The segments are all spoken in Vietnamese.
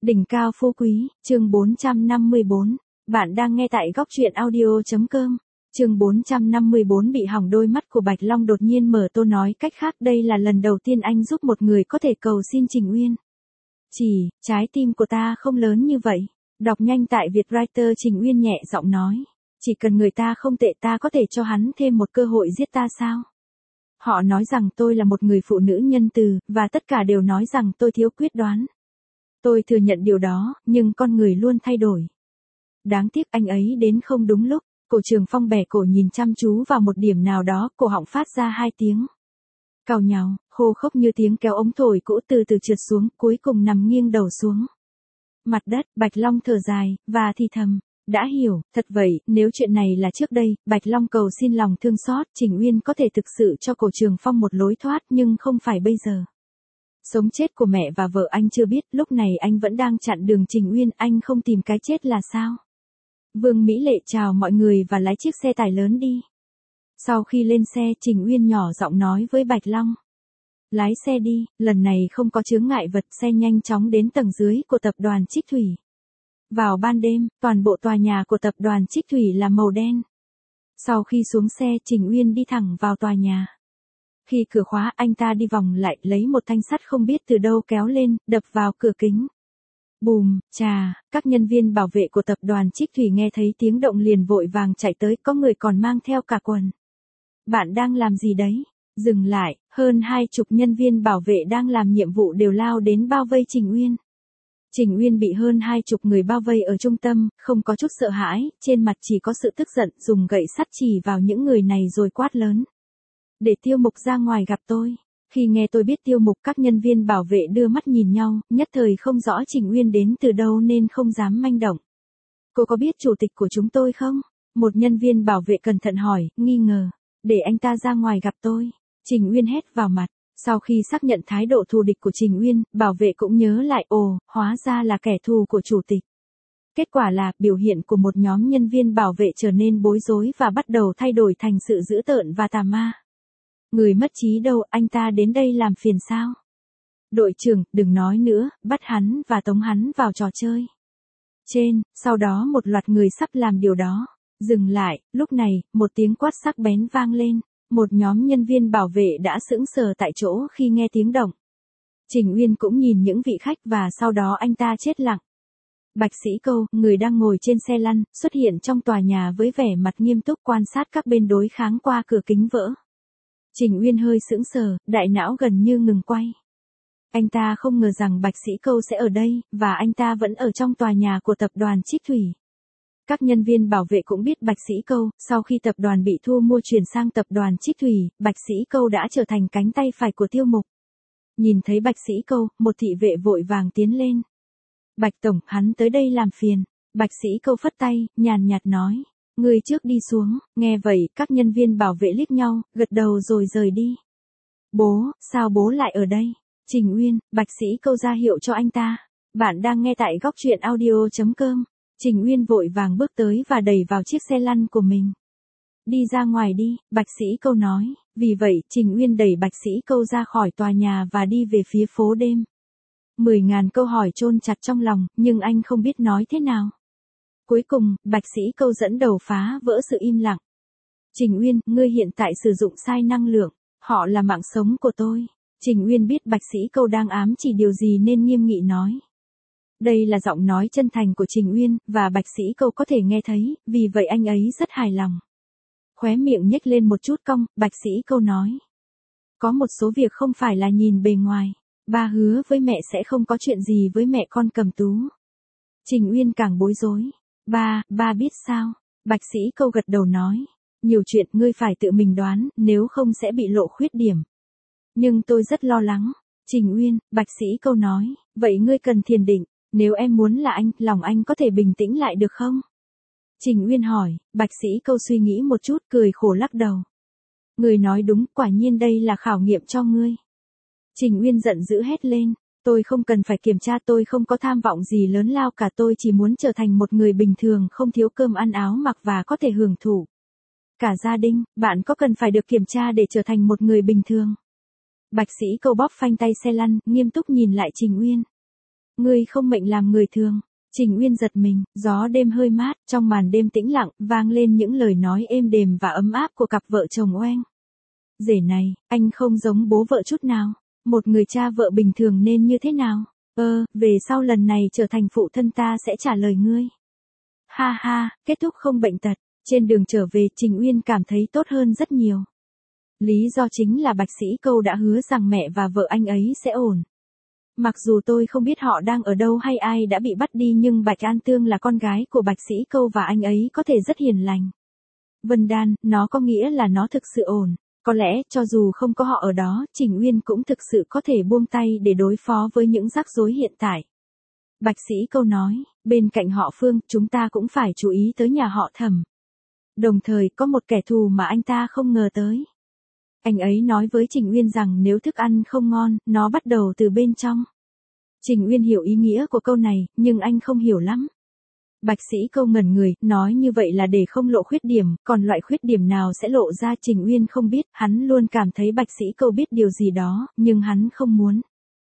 Đỉnh cao phú quý, chương 454. Bạn đang nghe tại góc truyện audio.com. Chương 454 bị hỏng đôi mắt của Bạch Long đột nhiên mở to nói cách khác đây là lần đầu tiên anh giúp một người có thể cầu xin Trình Uyên. Trái tim của ta không lớn như vậy. Đọc nhanh tại Vietwriter Trình Uyên nhẹ giọng nói. Chỉ cần người ta không tệ ta có thể cho hắn thêm một cơ hội giết ta sao? Họ nói rằng tôi là một người phụ nữ nhân từ, và tất cả đều nói rằng tôi thiếu quyết đoán. Tôi thừa nhận điều đó, nhưng con người luôn thay đổi. Đáng tiếc anh ấy đến không đúng lúc. Cổ Trường Phong bẻ cổ nhìn chăm chú vào một điểm nào đó, cổ họng phát ra hai tiếng cào nhào, khô khốc như tiếng kéo ống thổi cũ từ từ trượt xuống, cuối cùng nằm nghiêng đầu xuống mặt đất. Bạch Long thở dài, và thì thầm, đã hiểu, thật vậy, nếu chuyện này là trước đây, Bạch Long cầu xin lòng thương xót, Trình Uyên có thể thực sự cho Cổ Trường Phong một lối thoát, nhưng không phải bây giờ. Sống chết của mẹ và vợ anh chưa biết, lúc này anh vẫn đang chặn đường Trình Uyên, anh không tìm cái chết là sao? Vương Mỹ Lệ chào mọi người và lái chiếc xe tải lớn đi. Sau khi lên xe, Trình Uyên nhỏ giọng nói với Bạch Long. Lái xe đi, lần này không có chướng ngại vật, xe nhanh chóng đến tầng dưới của tập đoàn Trích Thủy. Vào ban đêm, toàn bộ tòa nhà của tập đoàn Trích Thủy là màu đen. Sau khi xuống xe, Trình Uyên đi thẳng vào tòa nhà. Khi cửa khóa, anh ta đi vòng lại, lấy một thanh sắt không biết từ đâu kéo lên, đập vào cửa kính. Bùm, các nhân viên bảo vệ của tập đoàn Trích Thủy nghe thấy tiếng động liền vội vàng chạy tới, có người còn mang theo cả quần. Bạn đang làm gì đấy? Dừng lại, hơn 20 nhân viên bảo vệ đang làm nhiệm vụ đều lao đến bao vây Trình Uyên. Trình Uyên bị hơn 20 người bao vây ở trung tâm, không có chút sợ hãi, trên mặt chỉ có sự tức giận, dùng gậy sắt chỉ vào những người này rồi quát lớn. Để Tiêu Mục ra ngoài gặp tôi. Khi nghe tôi biết Tiêu Mục, các nhân viên bảo vệ đưa mắt nhìn nhau, nhất thời không rõ Trình Uyên đến từ đâu nên không dám manh động. Cô có biết chủ tịch của chúng tôi không? Một nhân viên bảo vệ cẩn thận hỏi, nghi ngờ. Để anh ta ra ngoài gặp tôi. Trình Uyên hét vào mặt. Sau khi xác nhận thái độ thù địch của Trình Uyên, bảo vệ cũng nhớ lại, hóa ra là kẻ thù của chủ tịch. Kết quả là, biểu hiện của một nhóm nhân viên bảo vệ trở nên bối rối và bắt đầu thay đổi thành sự dữ tợn và tà ma. Người mất trí đâu, anh ta đến đây làm phiền sao? Đội trưởng, đừng nói nữa, bắt hắn và tống hắn vào trò chơi. Sau đó một loạt người sắp làm điều đó. Dừng lại, lúc này, một tiếng quát sắc bén vang lên. Một nhóm nhân viên bảo vệ đã sững sờ tại chỗ khi nghe tiếng động. Trình Uyên cũng nhìn những vị khách và sau đó anh ta chết lặng. Bạch Sĩ Câu, người đang ngồi trên xe lăn, xuất hiện trong tòa nhà với vẻ mặt nghiêm túc quan sát các bên đối kháng qua cửa kính vỡ. Trình Uyên hơi sững sờ, đại não gần như ngừng quay. Anh ta không ngờ rằng Bạch Sĩ Câu sẽ ở đây, và anh ta vẫn ở trong tòa nhà của tập đoàn Trích Thủy. Các nhân viên bảo vệ cũng biết Bạch Sĩ Câu, sau khi tập đoàn bị thu mua chuyển sang tập đoàn Trích Thủy, Bạch Sĩ Câu đã trở thành cánh tay phải của Tiêu Mục. Nhìn thấy Bạch Sĩ Câu, một thị vệ vội vàng tiến lên. Bạch Tổng, hắn tới đây làm phiền. Bạch Sĩ Câu phất tay, nhàn nhạt nói. Người trước đi xuống. Nghe vậy, các nhân viên bảo vệ liếc nhau, gật đầu rồi rời đi. Bố, sao bố lại ở đây? Trình Uyên, Bạch Sĩ Câu ra hiệu cho anh ta. Bạn đang nghe tại góc truyện audio.com. Trình Uyên vội vàng bước tới và đẩy vào chiếc xe lăn của mình. Đi ra ngoài đi, Bạch Sĩ Câu nói. Vì vậy, Trình Uyên đẩy Bạch Sĩ Câu ra khỏi tòa nhà và đi về phía phố đêm. 10.000 câu hỏi chôn chặt trong lòng, nhưng anh không biết nói thế nào. Cuối cùng, Bạch Sĩ Câu dẫn đầu phá vỡ sự im lặng. Trình Uyên, ngươi hiện tại sử dụng sai năng lượng. Họ là mạng sống của tôi. Trình Uyên biết Bạch Sĩ Câu đang ám chỉ điều gì nên nghiêm nghị nói. Đây là giọng nói chân thành của Trình Uyên, và Bạch Sĩ Câu có thể nghe thấy, vì vậy anh ấy rất hài lòng. Khóe miệng nhếch lên một chút cong, Bạch Sĩ Câu nói. Có một số việc không phải là nhìn bề ngoài. Ba hứa với mẹ sẽ không có chuyện gì với mẹ con Cầm Tú. Trình Uyên càng bối rối. Ba biết sao? Bạch Sĩ Câu gật đầu nói. Nhiều chuyện ngươi phải tự mình đoán, nếu không sẽ bị lộ khuyết điểm. Nhưng tôi rất lo lắng. Trình Uyên, Bạch Sĩ Câu nói. Vậy ngươi cần thiền định. Nếu em muốn là anh, lòng anh có thể bình tĩnh lại được không? Trình Uyên hỏi, Bạch Sĩ Câu suy nghĩ một chút, cười khổ lắc đầu. Người nói đúng, quả nhiên đây là khảo nghiệm cho ngươi. Trình Uyên giận dữ hét lên, tôi không cần phải kiểm tra, tôi không có tham vọng gì lớn lao cả, tôi chỉ muốn trở thành một người bình thường, không thiếu cơm ăn áo mặc và có thể hưởng thụ cả gia đình. Bạn có cần phải được kiểm tra để trở thành một người bình thường? Bạch Sĩ Câu bóp phanh tay xe lăn, nghiêm túc nhìn lại Trình Uyên. Ngươi không mệnh làm người thường. Trình Uyên giật mình, gió đêm hơi mát, trong màn đêm tĩnh lặng, vang lên những lời nói êm đềm và ấm áp của cặp vợ chồng oeng. Rể này, anh không giống bố vợ chút nào. Một người cha vợ bình thường nên như thế nào? Về sau lần này trở thành phụ thân ta sẽ trả lời ngươi. Ha ha, kết thúc không bệnh tật. Trên đường trở về Trình Uyên cảm thấy tốt hơn rất nhiều. Lý do chính là Bạch Sĩ Câu đã hứa rằng mẹ và vợ anh ấy sẽ ổn. Mặc dù tôi không biết họ đang ở đâu hay ai đã bị bắt đi nhưng Bạch An Tương là con gái của Bạch Sĩ Câu và anh ấy có thể rất hiền lành. Vân Đan, nó có nghĩa là nó thực sự ổn. Có lẽ, cho dù không có họ ở đó, Trình Uyên cũng thực sự có thể buông tay để đối phó với những rắc rối hiện tại. Bạch Sĩ Câu nói, bên cạnh họ Phương, chúng ta cũng phải chú ý tới nhà họ Thẩm. Đồng thời, có một kẻ thù mà anh ta không ngờ tới. Anh ấy nói với Trình Uyên rằng nếu thức ăn không ngon, nó bắt đầu từ bên trong. Trình Uyên hiểu ý nghĩa của câu này, nhưng anh không hiểu lắm. Bạch Sĩ Câu ngẩn người, nói như vậy là để không lộ khuyết điểm, còn loại khuyết điểm nào sẽ lộ ra Trình Uyên không biết, hắn luôn cảm thấy Bạch Sĩ Câu biết điều gì đó, nhưng hắn không muốn.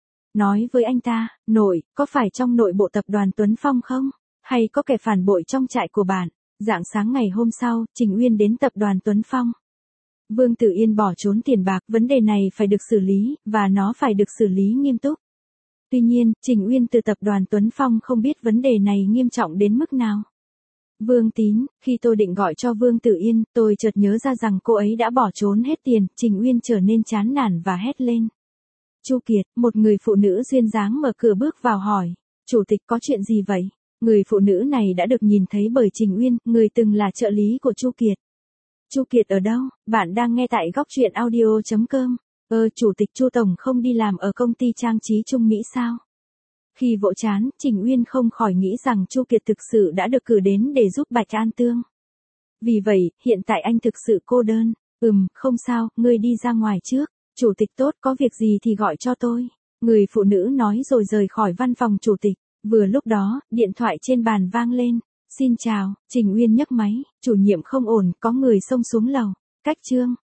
Nói với anh ta, nội, có phải trong nội bộ tập đoàn Tuấn Phong không? Hay có kẻ phản bội trong trại của bạn? Rạng sáng ngày hôm sau, Trình Uyên đến tập đoàn Tuấn Phong. Vương Tử Yên bỏ trốn tiền bạc, vấn đề này phải được xử lý, và nó phải được xử lý nghiêm túc. Tuy nhiên, Trình Uyên từ tập đoàn Tuấn Phong không biết vấn đề này nghiêm trọng đến mức nào. Vương Tín, khi tôi định gọi cho Vương Tử Yên, tôi chợt nhớ ra rằng cô ấy đã bỏ trốn hết tiền, Trình Uyên trở nên chán nản và hét lên. Chu Kiệt, một người phụ nữ duyên dáng mở cửa bước vào hỏi, chủ tịch có chuyện gì vậy? Người phụ nữ này đã được nhìn thấy bởi Trình Uyên, người từng là trợ lý của Chu Kiệt. Chu Kiệt ở đâu? Bạn đang nghe tại góc truyện audio.com. Chủ tịch Chu Tổng không đi làm ở công ty trang trí Trung Mỹ sao? Khi vỗ chán, Trình Uyên không khỏi nghĩ rằng Chu Kiệt thực sự đã được cử đến để giúp Bạch An Tương. Vì vậy, hiện tại anh thực sự cô đơn. Không sao, ngươi đi ra ngoài trước. Chủ tịch tốt, có việc gì thì gọi cho tôi. Người phụ nữ nói rồi rời khỏi văn phòng chủ tịch. Vừa lúc đó, điện thoại trên bàn vang lên. Xin chào, Trình Uyên nhấc máy, chủ nhiệm không ổn, có người xông xuống lầu. Cách Trương,